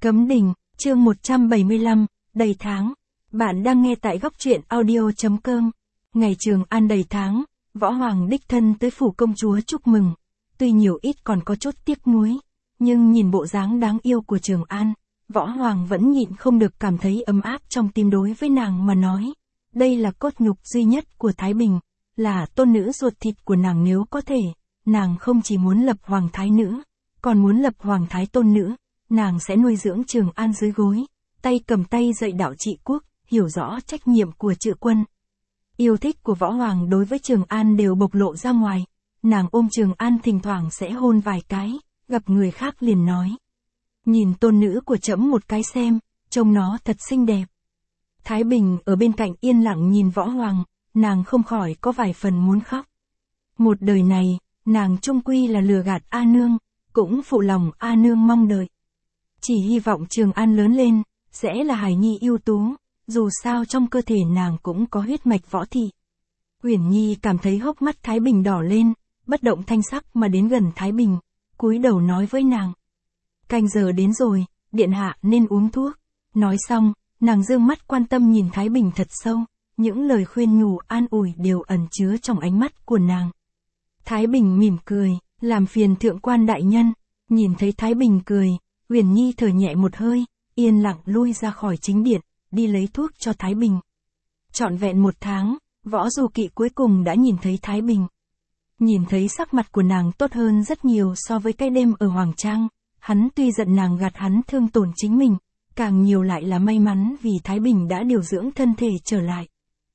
Cấm Đình, chương 175, đầy tháng. Bạn đang nghe tại góc truyện audio.com. Ngày Trường An đầy tháng, Võ Hoàng đích thân tới phủ công chúa chúc mừng. Tuy nhiều ít còn có chút tiếc nuối, nhưng nhìn bộ dáng đáng yêu của Trường An, Võ Hoàng vẫn nhịn không được cảm thấy ấm áp trong tim đối với nàng mà nói. Đây là cốt nhục duy nhất của Thái Bình, là tôn nữ ruột thịt của nàng, nếu có thể, nàng không chỉ muốn lập hoàng thái nữ, còn muốn lập hoàng thái tôn nữ. Nàng sẽ nuôi dưỡng Trường An dưới gối, tay cầm tay dạy đạo trị quốc, hiểu rõ trách nhiệm của trự quân. Yêu thích của Võ Hoàng đối với Trường An đều bộc lộ ra ngoài, nàng ôm Trường An thỉnh thoảng sẽ hôn vài cái, gặp người khác liền nói. Nhìn tôn nữ của trẫm một cái xem, trông nó thật xinh đẹp. Thái Bình ở bên cạnh yên lặng nhìn Võ Hoàng, nàng không khỏi có vài phần muốn khóc. Một đời này, nàng chung quy là lừa gạt A Nương, cũng phụ lòng A Nương mong đợi. Chỉ hy vọng Trường An lớn lên, sẽ là hài nhi ưu tú, dù sao trong cơ thể nàng cũng có huyết mạch võ thị. Uyển Nhi cảm thấy hốc mắt Thái Bình đỏ lên, bất động thanh sắc mà đến gần Thái Bình, cúi đầu nói với nàng. Canh giờ đến rồi, điện hạ nên uống thuốc. Nói xong, nàng dương mắt quan tâm nhìn Thái Bình thật sâu, những lời khuyên nhủ an ủi đều ẩn chứa trong ánh mắt của nàng. Thái Bình mỉm cười, làm phiền thượng quan đại nhân. Nhìn thấy Thái Bình cười, Uyển Nhi thở nhẹ một hơi, yên lặng lui ra khỏi chính điện, đi lấy thuốc cho Thái Bình. Trọn vẹn 1 tháng, Võ Du Kỵ cuối cùng đã nhìn thấy Thái Bình. Nhìn thấy sắc mặt của nàng tốt hơn rất nhiều so với cái đêm ở Hoàng Trang, hắn tuy giận nàng gạt hắn thương tổn chính mình, càng nhiều lại là may mắn vì Thái Bình đã điều dưỡng thân thể trở lại.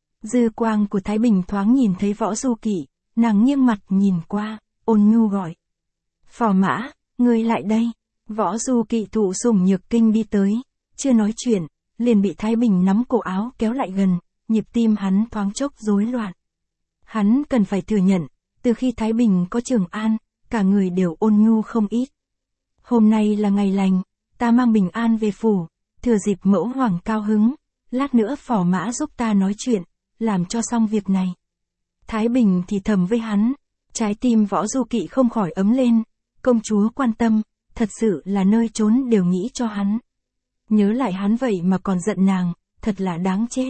Dư quang của Thái Bình thoáng nhìn thấy Võ Du Kỵ, nàng nghiêng mặt nhìn qua, ôn nhu gọi. Phò mã, ngươi lại đây. Võ Du Kỵ thụ sủng nhược kinh đi tới, chưa nói chuyện, liền bị Thái Bình nắm cổ áo kéo lại gần, nhịp tim hắn thoáng chốc rối loạn. Hắn cần phải thừa nhận, từ khi Thái Bình có Trường An, cả người đều ôn nhu không ít. Hôm nay là ngày lành, ta mang bình an về phủ, thừa dịp mẫu hoàng cao hứng, lát nữa phò mã giúp ta nói chuyện, làm cho xong việc này. Thái Bình thì thầm với hắn, trái tim Võ Du Kỵ không khỏi ấm lên, công chúa quan tâm, thật sự là nơi trốn đều nghĩ cho hắn. Nhớ lại hắn vậy mà còn giận nàng, thật là đáng chết.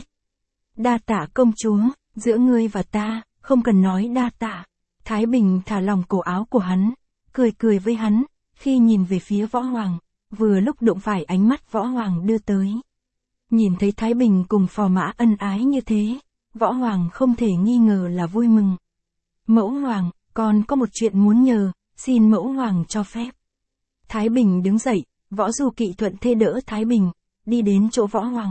Đa tạ công chúa, giữa ngươi và ta, không cần nói đa tạ. Thái Bình thả lòng cổ áo của hắn, cười cười với hắn, khi nhìn về phía Võ Hoàng, vừa lúc đụng phải ánh mắt Võ Hoàng đưa tới. Nhìn thấy Thái Bình cùng phò mã ân ái như thế, Võ Hoàng không thể nghi ngờ là vui mừng. Mẫu Hoàng, con có một chuyện muốn nhờ, xin Mẫu Hoàng cho phép. Thái Bình đứng dậy, Võ Du Kỵ thuận thế đỡ Thái Bình, đi đến chỗ Võ Hoàng.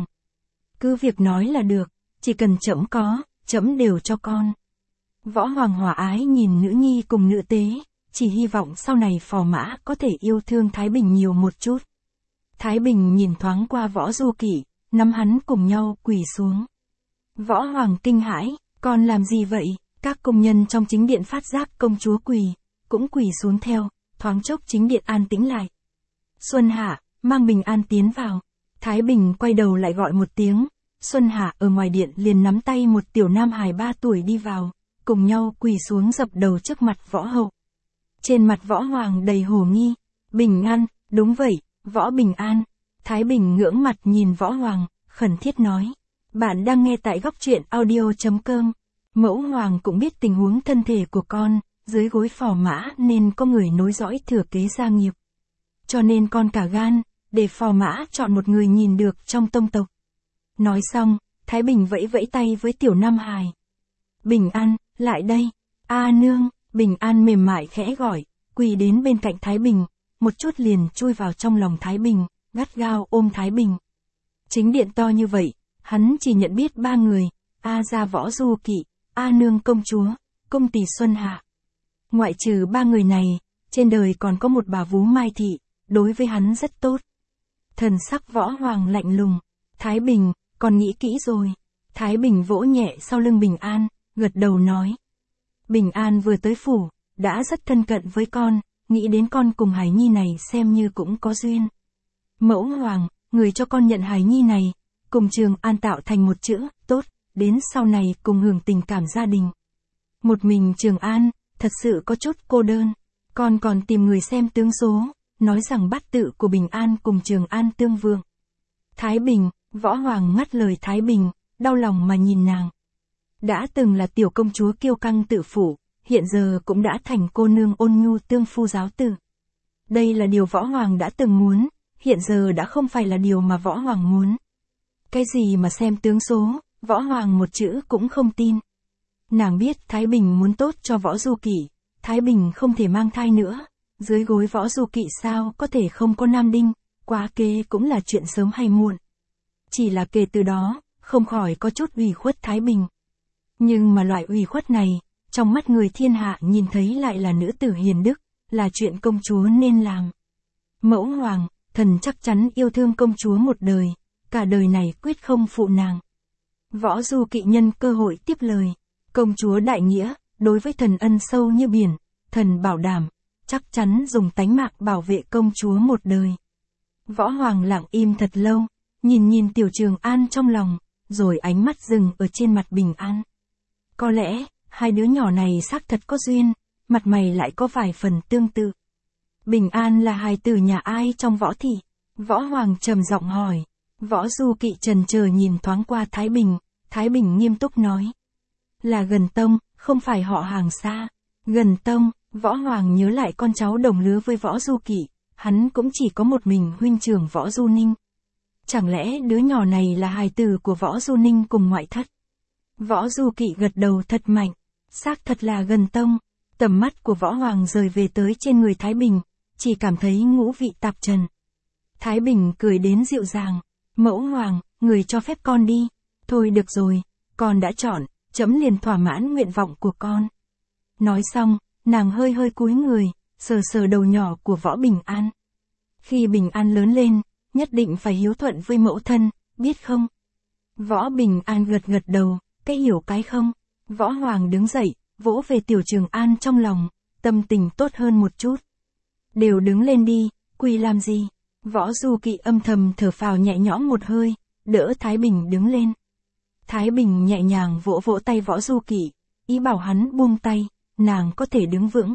Cứ việc nói là được, chỉ cần trẫm có, trẫm đều cho con. Võ Hoàng hòa ái nhìn nữ nhi cùng nữ tế, chỉ hy vọng sau này phò mã có thể yêu thương Thái Bình nhiều một chút. Thái Bình nhìn thoáng qua Võ Du Kỵ, nắm hắn cùng nhau quỳ xuống. Võ Hoàng kinh hãi, con làm gì vậy? Các công nhân trong chính điện phát giác công chúa quỳ, cũng quỳ xuống theo, thoáng chốc chính điện an tĩnh lại. Xuân Hạ, mang bình an tiến vào. Thái Bình quay đầu lại gọi một tiếng, Xuân Hạ ở ngoài điện liền nắm tay một tiểu nam hài 3 tuổi đi vào, cùng nhau quỳ xuống dập đầu trước mặt Võ Hậu. Trên mặt Võ Hoàng đầy hồ nghi, bình an, đúng vậy, Võ Bình An. Thái Bình ngưỡng mặt nhìn Võ Hoàng, khẩn thiết nói. Bạn đang nghe tại góc truyện audio.com. Mẫu Hoàng cũng biết tình huống thân thể của con, dưới gối phò mã nên có người nối dõi thừa kế gia nghiệp. Cho nên con cả gan, để phò mã chọn một người nhìn được trong tông tộc. Nói xong, Thái Bình vẫy vẫy tay với tiểu nam hài. Bình An, lại đây. A nương. Bình An mềm mại khẽ gọi, quỳ đến bên cạnh Thái Bình, một chút liền chui vào trong lòng Thái Bình, gắt gao ôm Thái Bình. Chính điện to như vậy, hắn chỉ nhận biết 3 người, A gia Võ Du Kỵ, A nương công chúa, công tỷ Xuân Hạ. Ngoại trừ 3 người này, trên đời còn có một bà vú Mai Thị, đối với hắn rất tốt. Thần sắc Võ Hoàng lạnh lùng, Thái Bình, con nghĩ kỹ rồi. Thái Bình vỗ nhẹ sau lưng Bình An, gật đầu nói. Bình An vừa tới phủ, đã rất thân cận với con, nghĩ đến con cùng hài nhi này xem như cũng có duyên. Mẫu Hoàng, người cho con nhận hài nhi này, cùng Trường An tạo thành một chữ, tốt, đến sau này cùng hưởng tình cảm gia đình. Một mình Trường An, thật sự có chút cô đơn, con còn tìm người xem tướng số, nói rằng bát tự của Bình An cùng Trường An tương vượng. Thái Bình, Võ Hoàng ngắt lời Thái Bình, đau lòng mà nhìn nàng. Đã từng là tiểu công chúa kiêu căng tự phụ, hiện giờ cũng đã thành cô nương ôn nhu tương phu giáo tử. Đây là điều Võ Hoàng đã từng muốn, hiện giờ đã không phải là điều mà Võ Hoàng muốn. Cái gì mà xem tướng số, Võ Hoàng một chữ cũng không tin. Nàng biết Thái Bình muốn tốt cho Võ Du Kỵ, Thái Bình không thể mang thai nữa, dưới gối Võ Du Kỵ sao có thể không có nam đinh, quá kế cũng là chuyện sớm hay muộn. Chỉ là kể từ đó, không khỏi có chút ủy khuất Thái Bình. Nhưng mà loại ủy khuất này, trong mắt người thiên hạ nhìn thấy lại là nữ tử hiền đức, là chuyện công chúa nên làm. Mẫu hoàng, thần chắc chắn yêu thương công chúa một đời, cả đời này quyết không phụ nàng. Võ Du Kỵ nhân cơ hội tiếp lời, công chúa đại nghĩa, đối với thần ân sâu như biển, thần bảo đảm, chắc chắn dùng tánh mạng bảo vệ công chúa một đời. Võ Hoàng lặng im thật lâu, nhìn Tiểu Trường An trong lòng, rồi ánh mắt dừng ở trên mặt Bình An. Có lẽ, hai đứa nhỏ này xác thật có duyên, mặt mày lại có vài phần tương tự. Bình An là hài tử nhà ai trong Võ thị? Võ Hoàng trầm giọng hỏi. Võ Du Kỵ chần chờ nhìn thoáng qua Thái Bình, Thái Bình nghiêm túc nói. Là Gần Tông, không phải họ hàng xa. Gần Tông, Võ Hoàng nhớ lại con cháu đồng lứa với Võ Du Kỵ, hắn cũng chỉ có một mình huynh trưởng Võ Du Ninh. Chẳng lẽ đứa nhỏ này là hài tử của Võ Du Ninh cùng ngoại thất? Võ Du Kỵ gật đầu thật mạnh, xác thật là Gần Tông. Tầm mắt của Võ Hoàng rời về tới trên người Thái Bình, chỉ cảm thấy ngũ vị tạp trần. Thái Bình cười đến dịu dàng, mẫu hoàng, người cho phép con đi. Thôi được rồi, con đã chọn, trẫm liền thỏa mãn nguyện vọng của con. Nói xong, nàng hơi cúi người, sờ đầu nhỏ của Võ Bình An. Khi Bình An lớn lên, nhất định phải hiếu thuận với mẫu thân, biết không? Võ Bình An gật đầu, cái hiểu cái không. Võ Hoàng đứng dậy, vỗ về Tiểu Trường An trong lòng, tâm tình tốt hơn một chút. Đều đứng lên đi, quỳ làm gì? Võ Du Kỵ âm thầm thở phào nhẹ nhõm một hơi, đỡ Thái Bình đứng lên. Thái Bình nhẹ nhàng vỗ tay Võ Du Kỵ, ý bảo hắn buông tay, nàng có thể đứng vững.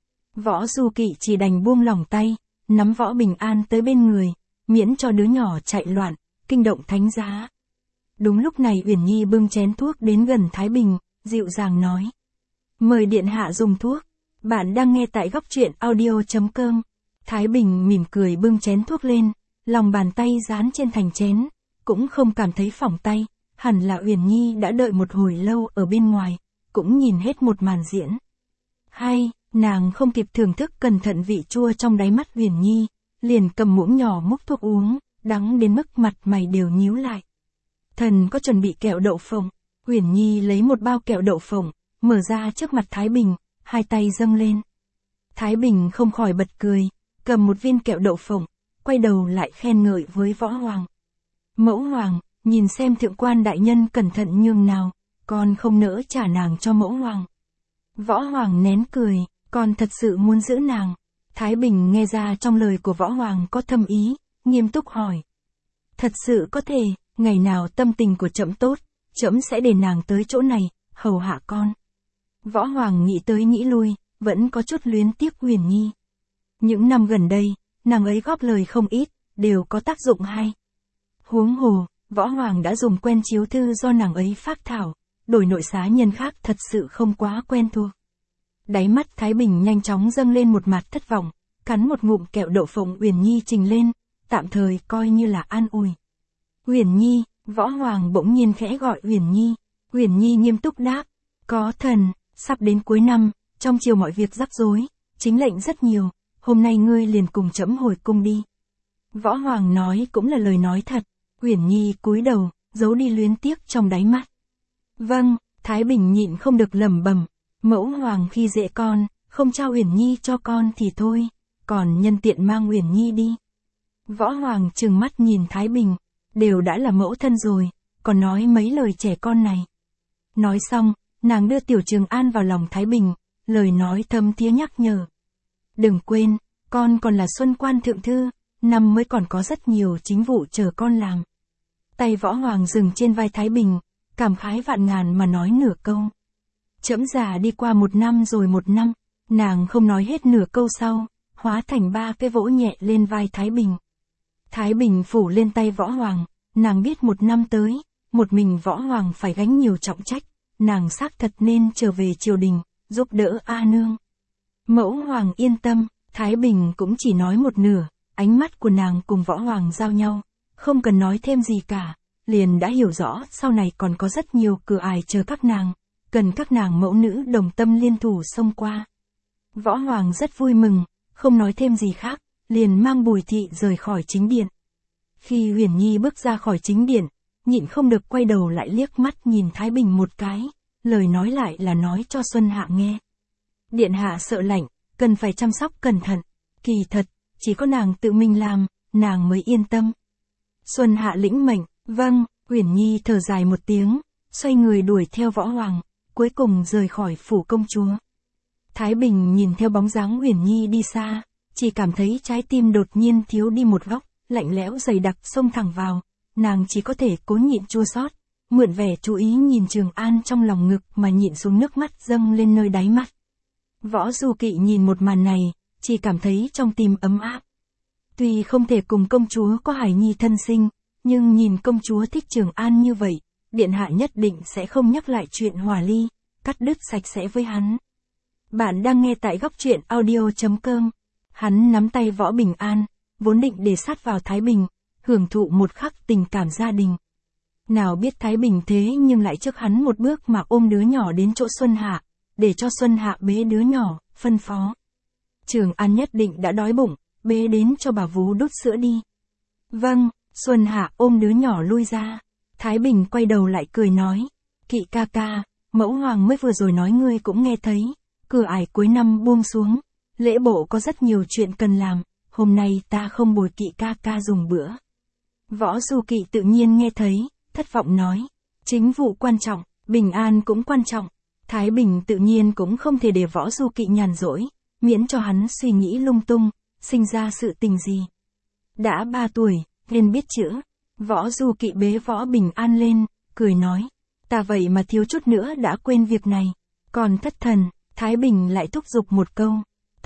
Võ Du Kỵ chỉ đành buông lỏng tay, nắm Võ Bình An tới bên người, miễn cho đứa nhỏ chạy loạn, kinh động thánh giá. Đúng lúc này Uyển Nhi bưng chén thuốc đến gần Thái Bình, dịu dàng nói. Mời điện hạ dùng thuốc. Bạn đang nghe tại góc truyện audio.com. Thái Bình mỉm cười bưng chén thuốc lên, lòng bàn tay dán trên thành chén, cũng không cảm thấy phỏng tay, hẳn là Uyển Nhi đã đợi một hồi lâu ở bên ngoài, cũng nhìn hết một màn diễn. Hay, nàng không kịp thưởng thức cẩn thận vị chua trong đáy mắt Uyển Nhi, liền cầm muỗng nhỏ múc thuốc uống, đắng đến mức mặt mày đều nhíu lại. Thần có chuẩn bị kẹo đậu phộng. Uyển Nhi lấy một bao kẹo đậu phộng, mở ra trước mặt Thái Bình, hai tay dâng lên. Thái Bình không khỏi bật cười, cầm một viên kẹo đậu phộng, quay đầu lại khen ngợi với Võ Hoàng. Mẫu Hoàng, nhìn xem thượng quan đại nhân cẩn thận nhường nào, con không nỡ trả nàng cho mẫu Hoàng. Võ Hoàng nén cười, con thật sự muốn giữ nàng. Thái Bình nghe ra trong lời của Võ Hoàng có thâm ý, nghiêm túc hỏi. Thật sự có thể, ngày nào tâm tình của trẫm tốt, trẫm sẽ để nàng tới chỗ này, hầu hạ con. Võ Hoàng nghĩ tới nghĩ lui, vẫn có chút luyến tiếc Uyển Nhi. Những năm gần đây, nàng ấy góp lời không ít, đều có tác dụng hay. Huống hồ, Võ Hoàng đã dùng quen chiếu thư do nàng ấy phác thảo, đổi nội xá nhân khác thật sự không quá quen thuộc. Đáy mắt Thái Bình nhanh chóng dâng lên một mặt thất vọng, cắn một ngụm kẹo đậu phộng Uyển Nhi trình lên, tạm thời coi như là an ủi. Uyển Nhi, Võ Hoàng bỗng nhiên khẽ gọi Uyển Nhi. Uyển Nhi nghiêm túc đáp, có thần, sắp đến cuối năm, trong chiều mọi việc rắc rối, chính lệnh rất nhiều, hôm nay ngươi liền cùng trẫm hồi cung đi. Võ Hoàng nói cũng là lời nói thật, Uyển Nhi cúi đầu, giấu đi luyến tiếc trong đáy mắt. Vâng, Thái Bình nhịn không được lẩm bẩm, mẫu Hoàng khi dễ con, không trao Uyển Nhi cho con thì thôi, còn nhân tiện mang Uyển Nhi đi. Võ Hoàng trừng mắt nhìn Thái Bình, đều đã là mẫu thân rồi, còn nói mấy lời trẻ con này. Nói xong, nàng đưa Tiểu Trường An vào lòng Thái Bình, lời nói thâm thía nhắc nhở. Đừng quên, con còn là Xuân Quan thượng thư, năm mới còn có rất nhiều chính vụ chờ con làm. Tay Võ Hoàng dừng trên vai Thái Bình, cảm khái vạn ngàn mà nói nửa câu. Trẫm già đi qua một năm rồi một năm, nàng không nói hết nửa câu sau, hóa thành 3 cái vỗ nhẹ lên vai Thái Bình. Thái Bình phủ lên tay Võ Hoàng, nàng biết 1 năm tới, một mình Võ Hoàng phải gánh nhiều trọng trách, nàng xác thật nên trở về triều đình, giúp đỡ A Nương. Mẫu Hoàng yên tâm, Thái Bình cũng chỉ nói một nửa, ánh mắt của nàng cùng Võ Hoàng giao nhau, không cần nói thêm gì cả, liền đã hiểu rõ sau này còn có rất nhiều cửa ải chờ các nàng, cần các nàng mẫu nữ đồng tâm liên thủ xông qua. Võ Hoàng rất vui mừng, không nói thêm gì khác, liền mang Bùi Thị rời khỏi chính điện. Khi Huyền Nhi bước ra khỏi chính điện, nhịn không được quay đầu lại liếc mắt nhìn Thái Bình một cái, lời nói lại là nói cho Xuân Hạ nghe. Điện hạ sợ lạnh, cần phải chăm sóc cẩn thận, kỳ thật, chỉ có nàng tự mình làm, nàng mới yên tâm. Xuân Hạ lĩnh mệnh, vâng, Huyền Nhi thở dài một tiếng, xoay người đuổi theo Võ Hoàng, cuối cùng rời khỏi phủ công chúa. Thái Bình nhìn theo bóng dáng Huyền Nhi đi xa, chỉ cảm thấy trái tim đột nhiên thiếu đi một góc, lạnh lẽo dày đặc xông thẳng vào, nàng chỉ có thể cố nhịn chua xót, mượn vẻ chú ý nhìn Trường An trong lòng ngực mà nhịn xuống nước mắt dâng lên nơi đáy mắt. Võ Du Kỵ nhìn một màn này, chỉ cảm thấy trong tim ấm áp. Tuy không thể cùng công chúa có hài nhi thân sinh, nhưng nhìn công chúa thích Trường An như vậy, điện hạ nhất định sẽ không nhắc lại chuyện hòa ly, cắt đứt sạch sẽ với hắn. Bạn đang nghe tại góc truyện audio.com. Hắn nắm tay Võ Bình An, vốn định để sát vào Thái Bình, hưởng thụ một khắc tình cảm gia đình. Nào biết Thái Bình thế nhưng lại trước hắn một bước mà ôm đứa nhỏ đến chỗ Xuân Hạ, để cho Xuân Hạ bế đứa nhỏ, phân phó. Trường An nhất định đã đói bụng, bế đến cho bà vú đút sữa đi. Vâng, Xuân Hạ ôm đứa nhỏ lui ra. Thái Bình quay đầu lại cười nói, Kỵ ca ca, mẫu hoàng mới vừa rồi nói ngươi cũng nghe thấy, cửa ải cuối năm buông xuống, lễ bộ có rất nhiều chuyện cần làm, hôm nay ta không bồi Kỵ ca ca dùng bữa. Võ Du Kỵ tự nhiên nghe thấy, thất vọng nói, chính vụ quan trọng, bình an cũng quan trọng. Thái Bình tự nhiên cũng không thể để Võ Du Kỵ nhàn rỗi, miễn cho hắn suy nghĩ lung tung, sinh ra sự tình gì. Đã 3 tuổi, nên biết chữ. Võ Du Kỵ bế Võ Bình An lên, cười nói, ta vậy mà thiếu chút nữa đã quên việc này. Còn thất thần, Thái Bình lại thúc giục một câu,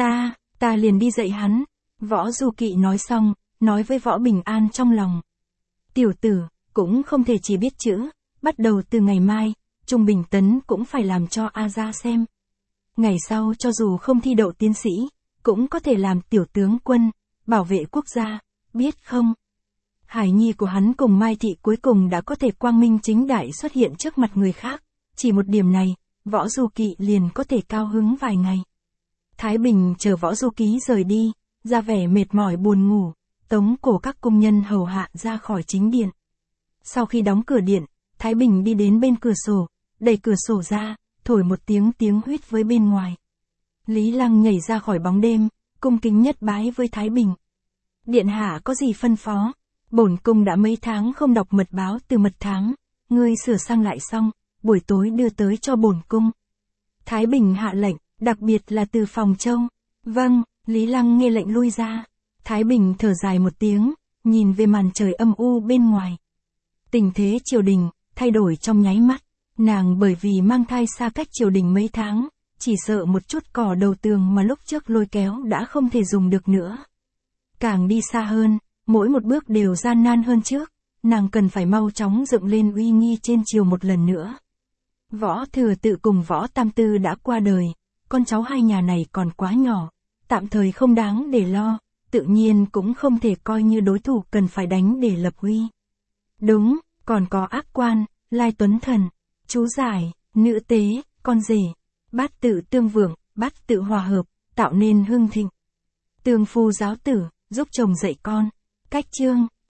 ta liền đi dạy hắn. Võ Du Kỵ nói xong, nói với Võ Bình An trong lòng, tiểu tử, cũng không thể chỉ biết chữ, bắt đầu từ ngày mai, Trung Bình Tấn cũng phải làm cho A Gia xem. Ngày sau cho dù không thi đậu tiến sĩ, cũng có thể làm tiểu tướng quân, bảo vệ quốc gia, biết không? Hải nhi của hắn cùng Mai Thị cuối cùng đã có thể quang minh chính đại xuất hiện trước mặt người khác, chỉ một điểm này, Võ Du Kỵ liền có thể cao hứng vài ngày. Thái Bình chờ Võ Du Ký rời đi, ra vẻ mệt mỏi buồn ngủ, tống cổ các công nhân hầu hạ ra khỏi chính điện. Sau khi đóng cửa điện, Thái Bình đi đến bên cửa sổ, đẩy cửa sổ ra, thổi một tiếng huýt với bên ngoài. Lý Lăng nhảy ra khỏi bóng đêm, cung kính nhất bái với Thái Bình. Điện hạ có gì phân phó? Bổn cung đã mấy tháng không đọc mật báo từ mật thám, ngươi sửa sang lại xong, buổi tối đưa tới cho bổn cung. Thái Bình hạ lệnh, đặc biệt là từ phòng Châu. Vâng, Lý Lăng nghe lệnh lui ra. Thái Bình thở dài một tiếng, nhìn về màn trời âm u bên ngoài. Tình thế triều đình, thay đổi trong nháy mắt. Nàng bởi vì mang thai xa cách triều đình mấy tháng, chỉ sợ một chút cỏ đầu tường mà lúc trước lôi kéo đã không thể dùng được nữa. Càng đi xa hơn, mỗi một bước đều gian nan hơn trước, nàng cần phải mau chóng dựng lên uy nghi trên triều một lần nữa. Võ Thừa Tự cùng Võ Tam Tư đã qua đời, con cháu hai nhà này còn quá nhỏ, tạm thời không đáng để lo, tự nhiên cũng không thể coi như đối thủ cần phải đánh để lập uy. Đúng, còn có ác quan, Lai Tuấn Thần, chú giải, nữ tế, con rể, bát tự tương vượng, bát tự hòa hợp, tạo nên hưng thịnh. Tương phu giáo tử, giúp chồng dạy con. Cách chương